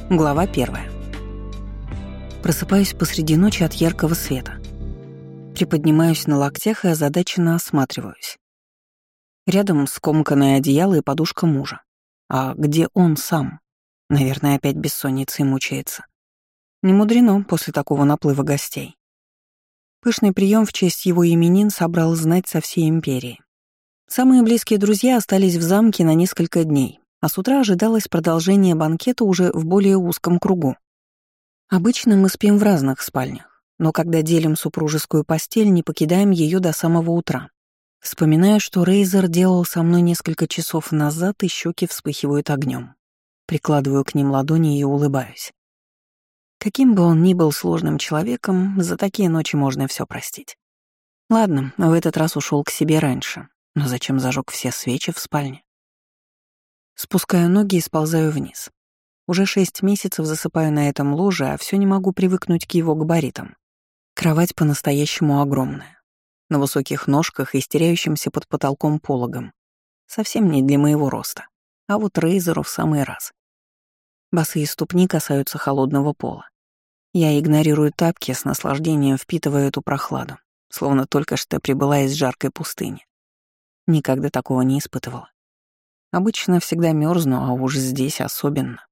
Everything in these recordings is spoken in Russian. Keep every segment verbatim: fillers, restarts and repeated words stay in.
Глава первая. Просыпаюсь посреди ночи от яркого света. Приподнимаюсь на локтях и озадаченно осматриваюсь. Рядом скомканное одеяло и подушка мужа. А где он сам? Наверное, опять бессонницей мучается. Не мудрено после такого наплыва гостей. Пышный прием в честь его именин собрал знать со всей империи. Самые близкие друзья остались в замке на несколько дней, а с утра ожидалось продолжение банкета уже в более узком кругу. Обычно мы спим в разных спальнях, но когда делим супружескую постель, не покидаем ее до самого утра. Вспоминаю, что Рейзер делал со мной несколько часов назад, и щеки вспыхивают огнем. Прикладываю к ним ладони и улыбаюсь. Каким бы он ни был сложным человеком, за такие ночи можно все простить. Ладно, в этот раз ушел к себе раньше, но зачем зажег все свечи в спальне? Спускаю ноги и сползаю вниз. Уже шесть месяцев засыпаю на этом ложе, а все не могу привыкнуть к его габаритам. Кровать по-настоящему огромная. На высоких ножках и стеряющимся под потолком пологом. Совсем не для моего роста. А вот Рейзеру в самый раз. Босые ступни касаются холодного пола. Я игнорирую тапки, с наслаждением впитывая эту прохладу, словно только что прибыла из жаркой пустыни. Никогда такого не испытывала. Обычно всегда мерзну, а уж здесь особенно.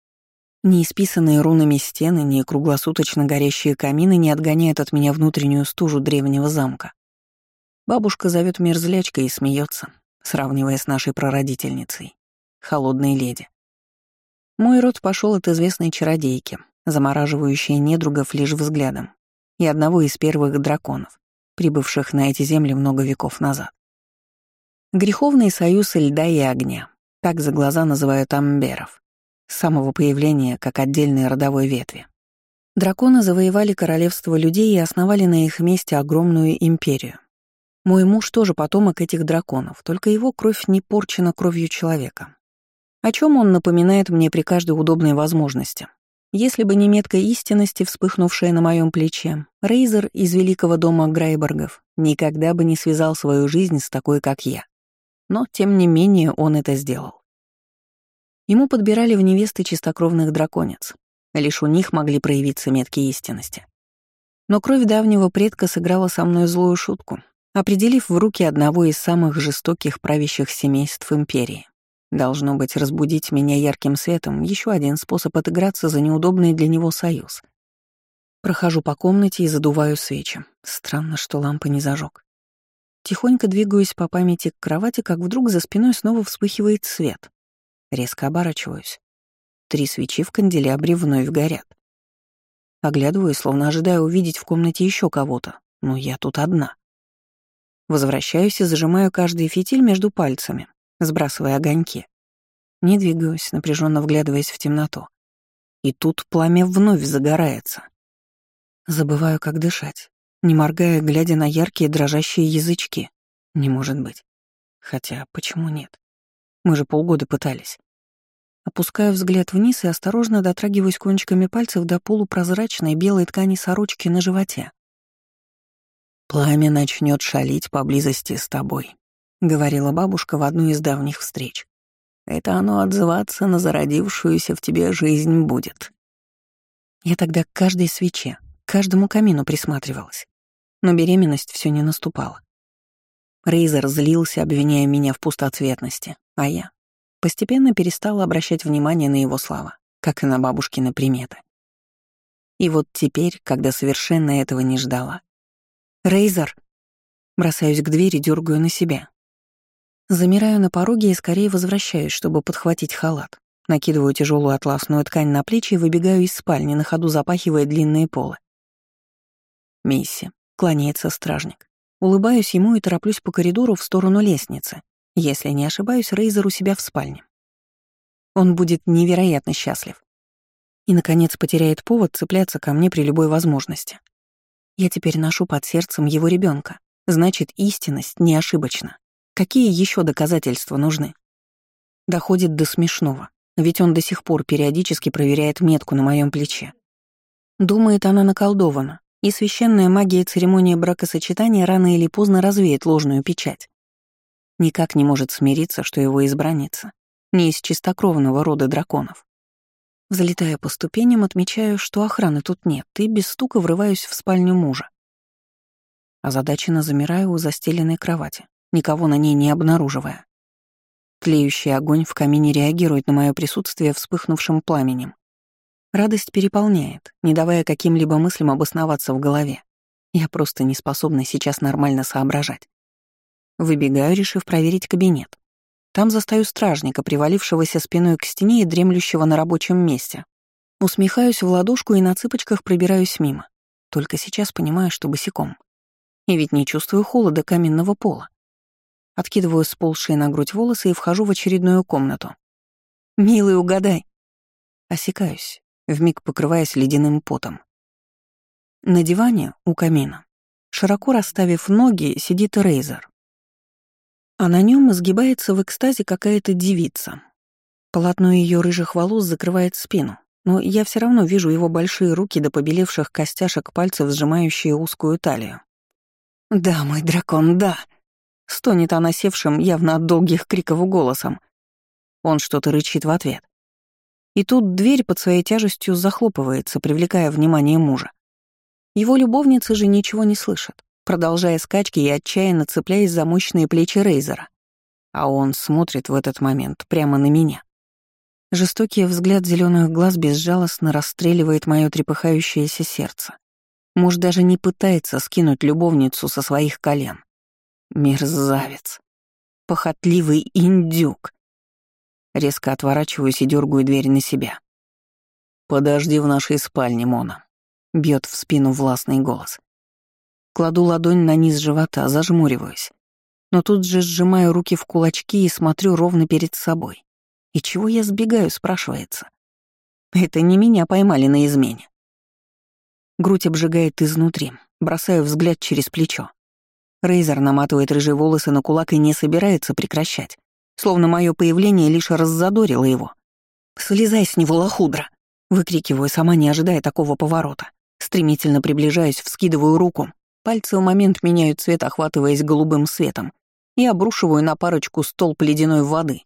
Ни исписанные рунами стены, ни круглосуточно горящие камины не отгоняют от меня внутреннюю стужу древнего замка. Бабушка зовет мерзлячкой и смеется, сравнивая с нашей прародительницей, холодной леди. Мой род пошел от известной чародейки, замораживающей недругов лишь взглядом, и одного из первых драконов, прибывших на эти земли много веков назад. Греховный союз льда и огня, так за глаза называют амберов, с самого появления как отдельной родовой ветви. Драконы завоевали королевство людей и основали на их месте огромную империю. Мой муж тоже потомок этих драконов, только его кровь не порчена кровью человека. О чем он напоминает мне при каждой удобной возможности. Если бы не метка истинности, вспыхнувшая на моем плече, Рейзер из великого дома Грайборгов никогда бы не связал свою жизнь с такой, как я. Но, тем не менее, он это сделал. Ему подбирали в невесты чистокровных драконец. Лишь у них могли проявиться метки истинности. Но кровь давнего предка сыграла со мной злую шутку, определив в руки одного из самых жестоких правящих семейств империи. Должно быть, разбудить меня ярким светом — еще один способ отыграться за неудобный для него союз. Прохожу по комнате и задуваю свечи. Странно, что лампа не зажег. Тихонько двигаюсь по памяти к кровати, как вдруг за спиной снова вспыхивает свет. Резко оборачиваюсь. Три свечи в канделябре вновь горят. Оглядываюсь, словно ожидая увидеть в комнате еще кого-то, но я тут одна. Возвращаюсь и зажимаю каждый фитиль между пальцами, сбрасывая огоньки. Не двигаюсь, напряженно вглядываясь в темноту. И тут пламя вновь загорается. Забываю, как дышать, не моргая, глядя на яркие дрожащие язычки. Не может быть. Хотя, почему нет? Мы же полгода пытались. Опускаю взгляд вниз и осторожно дотрагиваюсь кончиками пальцев до полупрозрачной белой ткани сорочки на животе. «Пламя начнет шалить поблизости с тобой», — говорила бабушка в одну из давних встреч. «Это оно отзываться на зародившуюся в тебе жизнь будет». Я тогда к каждой свече, к каждому камину присматривалась. Но беременность все не наступала. Рейзер злился, обвиняя меня в пустоцветности, а я постепенно перестала обращать внимание на его слова, как и на бабушкины приметы. И вот теперь, когда совершенно этого не ждала. «Рейзер!» Бросаюсь к двери, дергаю на себя. Замираю на пороге и скорее возвращаюсь, чтобы подхватить халат. Накидываю тяжелую атласную ткань на плечи и выбегаю из спальни, на ходу запахивая длинные полы. «Мисси», — кланяется стражник. Улыбаюсь ему и тороплюсь по коридору в сторону лестницы. Если не ошибаюсь, Рейзер у себя в спальне. Он будет невероятно счастлив. И, наконец, потеряет повод цепляться ко мне при любой возможности. Я теперь ношу под сердцем его ребенка. Значит, истинность не ошибочна. Какие еще доказательства нужны? Доходит до смешного, ведь он до сих пор периодически проверяет метку на моем плече. Думает, она наколдована, и священная магия церемонии бракосочетания рано или поздно развеет ложную печать. Никак не может смириться, что его избранница не из чистокровного рода драконов. Взлетая по ступеням, отмечаю, что охраны тут нет, и без стука врываюсь в спальню мужа. Озадаченно замираю у застеленной кровати, никого на ней не обнаруживая. Тлеющий огонь в камине реагирует на мое присутствие вспыхнувшим пламенем. Радость переполняет, не давая каким-либо мыслям обосноваться в голове. Я просто не способна сейчас нормально соображать. Выбегаю, решив проверить кабинет. Там застаю стражника, привалившегося спиной к стене и дремлющего на рабочем месте. Усмехаюсь в ладошку и на цыпочках пробираюсь мимо. Только сейчас понимаю, что босиком. И ведь не чувствую холода каменного пола. Откидываю сползшие на грудь волосы и вхожу в очередную комнату. «Милый, угадай!» Осекаюсь, вмиг покрываясь ледяным потом. На диване у камина, широко расставив ноги, сидит Рейзер. А на нем изгибается в экстазе какая-то девица. Полотно ее рыжих волос закрывает спину, но я все равно вижу его большие руки до побелевших костяшек пальцев, сжимающие узкую талию. «Да, мой дракон, да!» — стонет она севшим, явно от долгих криков голосом. Он что-то рычит в ответ. И тут дверь под своей тяжестью захлопывается, привлекая внимание мужа. Его любовницы же ничего не слышат, продолжая скачки и отчаянно цепляясь за мощные плечи Рейзера. А он смотрит в этот момент прямо на меня. Жестокий взгляд зеленых глаз безжалостно расстреливает мое трепыхающееся сердце. Муж даже не пытается скинуть любовницу со своих колен. Мерзавец. Похотливый индюк. Резко отворачиваюсь и дергаю дверь на себя. «Подожди в нашей спальне, Мона», — бьет в спину властный голос. Кладу ладонь на низ живота, зажмуриваюсь. Но тут же сжимаю руки в кулачки и смотрю ровно перед собой. И чего я сбегаю, спрашивается. Это не меня поймали на измене. Грудь обжигает изнутри, бросаю взгляд через плечо. Рейзер наматывает рыжие волосы на кулак и не собирается прекращать, словно мое появление лишь раззадорило его. «Слезай с него, лохудра!» — выкрикиваю, сама не ожидая такого поворота. Стремительно приближаюсь, вскидываю руку. Пальцы в момент меняют цвет, охватываясь голубым светом, и обрушиваю на парочку столб ледяной воды.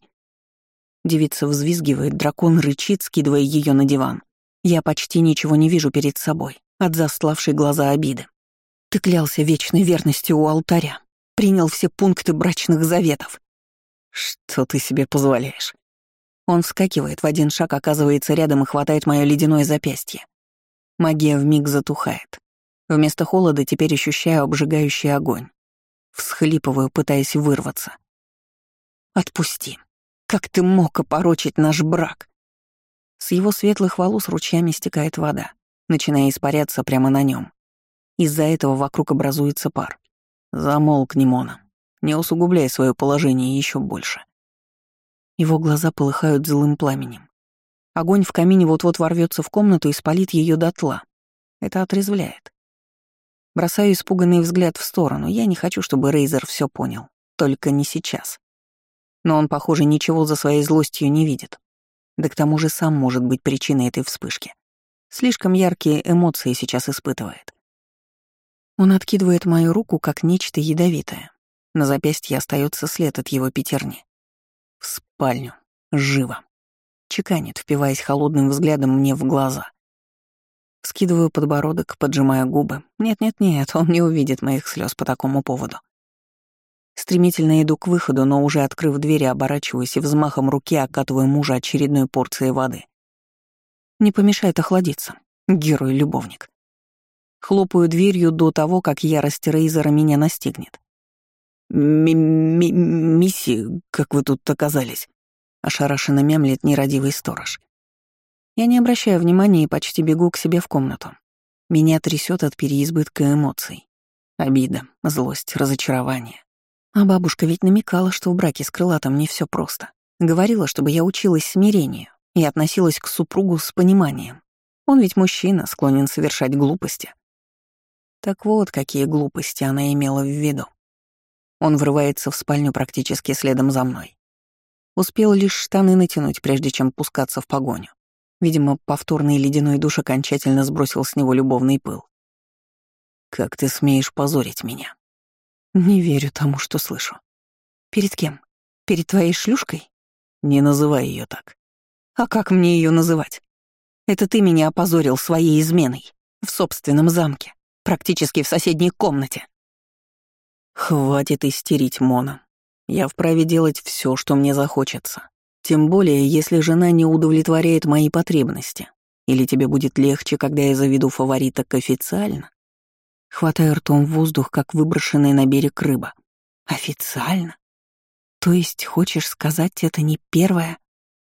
Девица взвизгивает, дракон рычит, скидывая ее на диван. Я почти ничего не вижу перед собой от застлавшей глаза обиды. Ты клялся вечной верностью у алтаря, принял все пункты брачных заветов. Что ты себе позволяешь? Он вскакивает, в один шаг оказывается рядом и хватает мое ледяное запястье. Магия вмиг затухает. Вместо холода теперь ощущаю обжигающий огонь. Всхлипываю, пытаясь вырваться. «Отпусти. Как ты мог опорочить наш брак?» С его светлых волос ручьями стекает вода, начиная испаряться прямо на нем. Из-за этого вокруг образуется пар. Замолкни, Мона. Не усугубляй свое положение еще больше. Его глаза полыхают злым пламенем. Огонь в камине вот-вот ворвется в комнату и спалит ее дотла. Это отрезвляет. Бросаю испуганный взгляд в сторону. Я не хочу, чтобы Рейзер все понял. Только не сейчас. Но он, похоже, ничего за своей злостью не видит. Да к тому же сам может быть причиной этой вспышки. Слишком яркие эмоции сейчас испытывает. Он откидывает мою руку, как нечто ядовитое. На запястье остается след от его пятерни. В спальню. Живо. Чеканит, впиваясь холодным взглядом мне в глаза. Скидываю подбородок, поджимая губы. Нет-нет-нет, он не увидит моих слез по такому поводу. Стремительно иду к выходу, но уже открыв дверь, оборачиваюсь и взмахом руки окатываю мужа очередной порцией воды. Не помешает охладиться. Герой-любовник. Хлопаю дверью до того, как ярость Рейзера меня настигнет. «Ми-ми-мисси, как вы тут оказались?» — ошарашенно мямлет нерадивый сторож. Я не обращаю внимания и почти бегу к себе в комнату. Меня трясет от переизбытка эмоций. Обида, злость, разочарование. А бабушка ведь намекала, что в браке с крылатом не все просто. Говорила, чтобы я училась смирению и относилась к супругу с пониманием. Он ведь мужчина, склонен совершать глупости. Так вот, какие глупости она имела в виду. Он врывается в спальню практически следом за мной. Успел лишь штаны натянуть, прежде чем пускаться в погоню. Видимо, повторный ледяной душ окончательно сбросил с него любовный пыл. «Как ты смеешь позорить меня?» Не верю тому, что слышу. Перед кем? Перед твоей шлюшкой? Не называй ее так. А как мне ее называть? Это ты меня опозорил своей изменой. В собственном замке. Практически в соседней комнате. Хватит истерить, Мона. Я вправе делать все, что мне захочется. Тем более, если жена не удовлетворяет мои потребности. Или тебе будет легче, когда я заведу фавориток официально? Хватаю ртом воздух, как выброшенная на берег рыба. Официально? То есть, хочешь сказать, это не первое?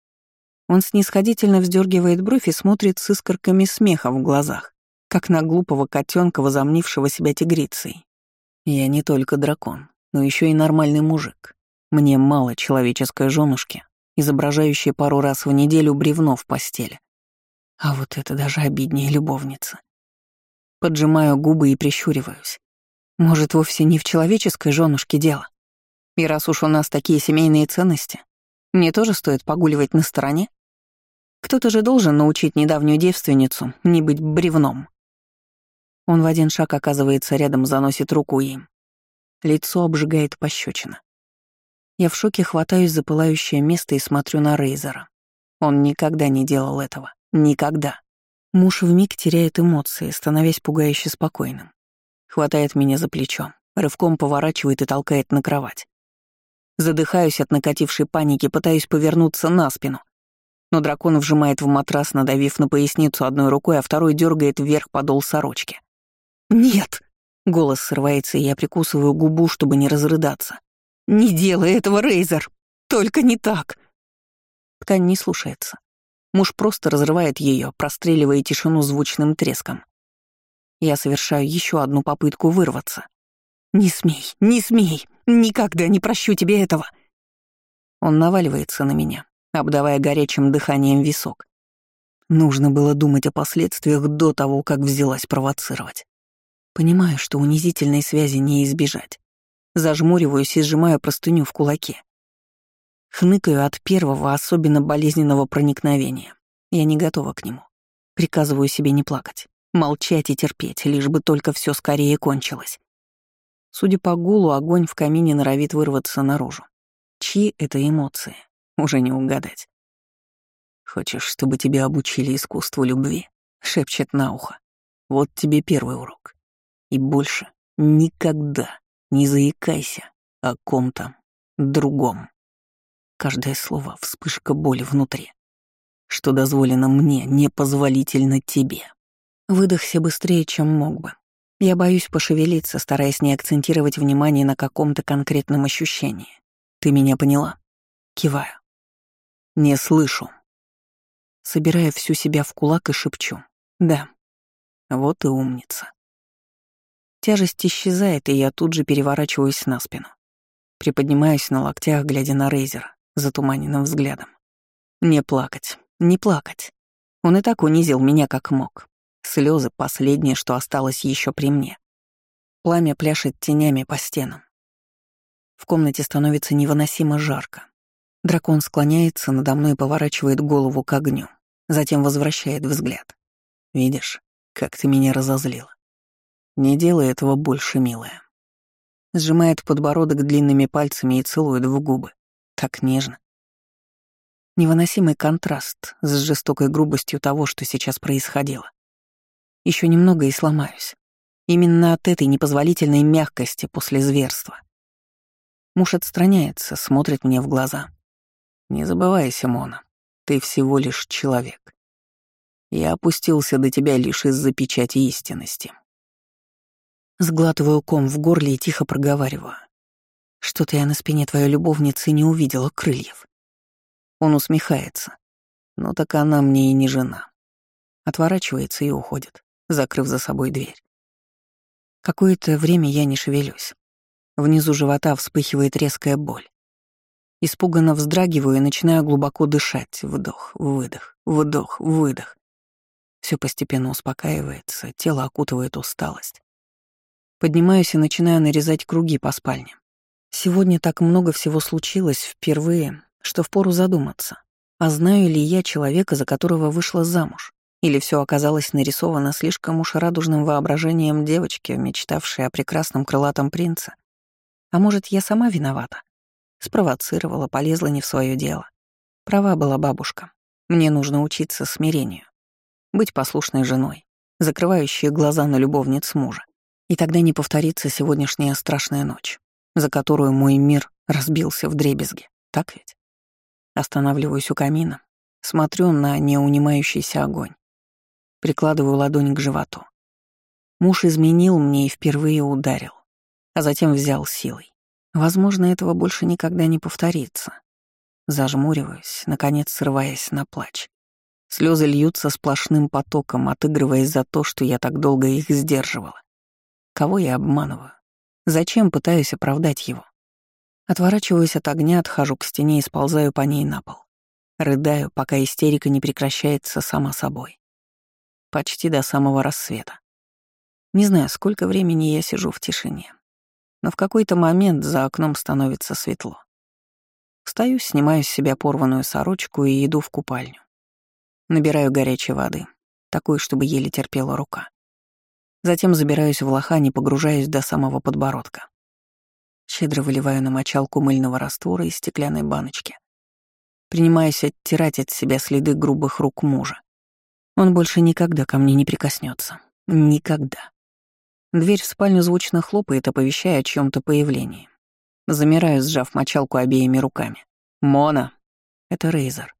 Он снисходительно вздергивает бровь и смотрит с искорками смеха в глазах, как на глупого котенка, возомнившего себя тигрицей. Я не только дракон, но еще и нормальный мужик. Мне мало человеческой женушки, изображающей пару раз в неделю бревно в постели. А вот это даже обиднее любовницы. Поджимаю губы и прищуриваюсь. Может, вовсе не в человеческой женушке дело? И раз уж у нас такие семейные ценности, мне тоже стоит погуливать на стороне? Кто-то же должен научить недавнюю девственницу не быть бревном. Он в один шаг оказывается рядом, заносит руку им. Лицо обжигает пощечина. Я в шоке хватаюсь за пылающее место и смотрю на Рейзера. Он никогда не делал этого. Никогда. Муж вмиг теряет эмоции, становясь пугающе спокойным. Хватает меня за плечо, рывком поворачивает и толкает на кровать. Задыхаюсь от накатившей паники, пытаюсь повернуться на спину. Но дракон вжимает в матрас, надавив на поясницу одной рукой, а второй дергает вверх подол сорочки. «Нет!» — голос срывается, и я прикусываю губу, чтобы не разрыдаться. «Не делай этого, Рейзер! Только не так!» Ткань не слушается. Муж просто разрывает ее, простреливая тишину звучным треском. Я совершаю еще одну попытку вырваться. «Не смей, не смей! Никогда не прощу тебе этого!» Он наваливается на меня, обдавая горячим дыханием висок. Нужно было думать о последствиях до того, как взялась провоцировать. Понимаю, что унизительной связи не избежать. Зажмуриваюсь и сжимаю простыню в кулаке. Хныкаю от первого, особенно болезненного проникновения. Я не готова к нему. Приказываю себе не плакать, молчать и терпеть, лишь бы только все скорее кончилось. Судя по гулу, огонь в камине норовит вырваться наружу. Чьи это эмоции? Уже не угадать. «Хочешь, чтобы тебя обучили искусству любви?» — шепчет на ухо. «Вот тебе первый урок. И больше никогда не заикайся о ком-то другом». Каждое слово — вспышка боли внутри. Что дозволено мне, непозволительно тебе. Выдохся быстрее, чем мог бы. Я боюсь пошевелиться, стараясь не акцентировать внимание на каком-то конкретном ощущении. Ты меня поняла? Киваю. Не слышу. Собираю всю себя в кулак и шепчу. Да. Вот и умница. Тяжесть исчезает, и я тут же переворачиваюсь на спину. Приподнимаюсь на локтях, глядя на Рейзера затуманенным взглядом. Не плакать, не плакать. Он и так унизил меня как мог. Слезы — последнее, что осталось еще при мне. Пламя пляшет тенями по стенам. В комнате становится невыносимо жарко. Дракон склоняется надо мной и поворачивает голову к огню. Затем возвращает взгляд. «Видишь, как ты меня разозлила. Не делай этого больше, милая». Сжимает подбородок длинными пальцами и целует в губы. Так нежно. Невыносимый контраст с жестокой грубостью того, что сейчас происходило. Еще немного и сломаюсь. Именно от этой непозволительной мягкости после зверства. Муж отстраняется, смотрит мне в глаза. «Не забывайся, Мона, ты всего лишь человек. Я опустился до тебя лишь из-за печати истинности». Сглатываю ком в горле и тихо проговариваю. Что-то я на спине твоей любовницы не увидела крыльев. Он усмехается. Ну так она мне и не жена. Отворачивается и уходит, закрыв за собой дверь. Какое-то время я не шевелюсь. Внизу живота вспыхивает резкая боль. Испуганно вздрагиваю и начинаю глубоко дышать. Вдох, выдох, вдох, выдох. Все постепенно успокаивается, тело окутывает усталость. Поднимаюсь и начинаю нарезать круги по спальне. Сегодня так много всего случилось впервые, что впору задуматься, а знаю ли я человека, за которого вышла замуж, или все оказалось нарисовано слишком уж радужным воображением девочки, мечтавшей о прекрасном крылатом принце. А может, я сама виновата? Спровоцировала, полезла не в свое дело. Права была бабушка. Мне нужно учиться смирению. быть послушной женой, закрывающей глаза на любовниц мужа. И тогда не повторится сегодняшняя страшная ночь, за которую мой мир разбился вдребезги. Так ведь? Останавливаюсь у камина, смотрю на неунимающийся огонь, прикладываю ладонь к животу. Муж изменил мне и впервые ударил, а затем взял силой. Возможно, этого больше никогда не повторится. Зажмуриваюсь, наконец срываясь на плач. Слезы льются сплошным потоком, отыгрываясь за то, что я так долго их сдерживала. Кого я обманываю? Зачем пытаюсь оправдать его? Отворачиваюсь от огня, отхожу к стене и сползаю по ней на пол. Рыдаю, пока истерика не прекращается сама собой. Почти до самого рассвета. Не знаю, сколько времени я сижу в тишине, но в какой-то момент за окном становится светло. Встаю, снимаю с себя порванную сорочку и иду в купальню. Набираю горячей воды, такой, чтобы еле терпела рука. Затем забираюсь в лохань и погружаюсь до самого подбородка. Щедро выливаю на мочалку мыльного раствора из стеклянной баночки. Принимаюсь оттирать от себя следы грубых рук мужа. Он больше никогда ко мне не прикоснется. Никогда. Дверь в спальню звучно хлопает, оповещая о чьём-то появлении. Замираю, сжав мочалку обеими руками. «Мона!» — это Рейзер.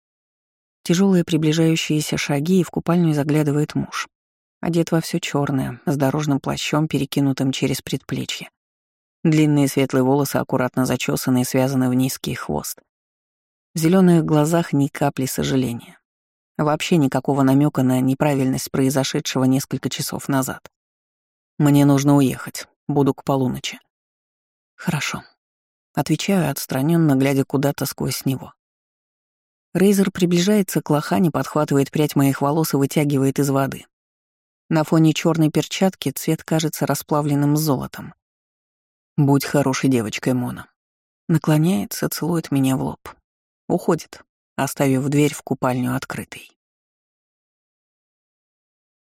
Тяжелые приближающиеся шаги, и в купальню заглядывает муж. Одет во всё чёрное, с дорожным плащом, перекинутым через предплечье. Длинные светлые волосы аккуратно зачесаны и связаны в низкий хвост. В зелёных глазах ни капли сожаления. Вообще никакого намека на неправильность произошедшего несколько часов назад. «Мне нужно уехать. Буду к полуночи». «Хорошо». Отвечаю отстраненно, глядя куда-то сквозь него. Рейзер приближается к лохане, подхватывает прядь моих волос и вытягивает из воды. На фоне черной перчатки цвет кажется расплавленным золотом. «Будь хорошей девочкой, Мона». Наклоняется, целует меня в лоб. Уходит, оставив дверь в купальню открытой.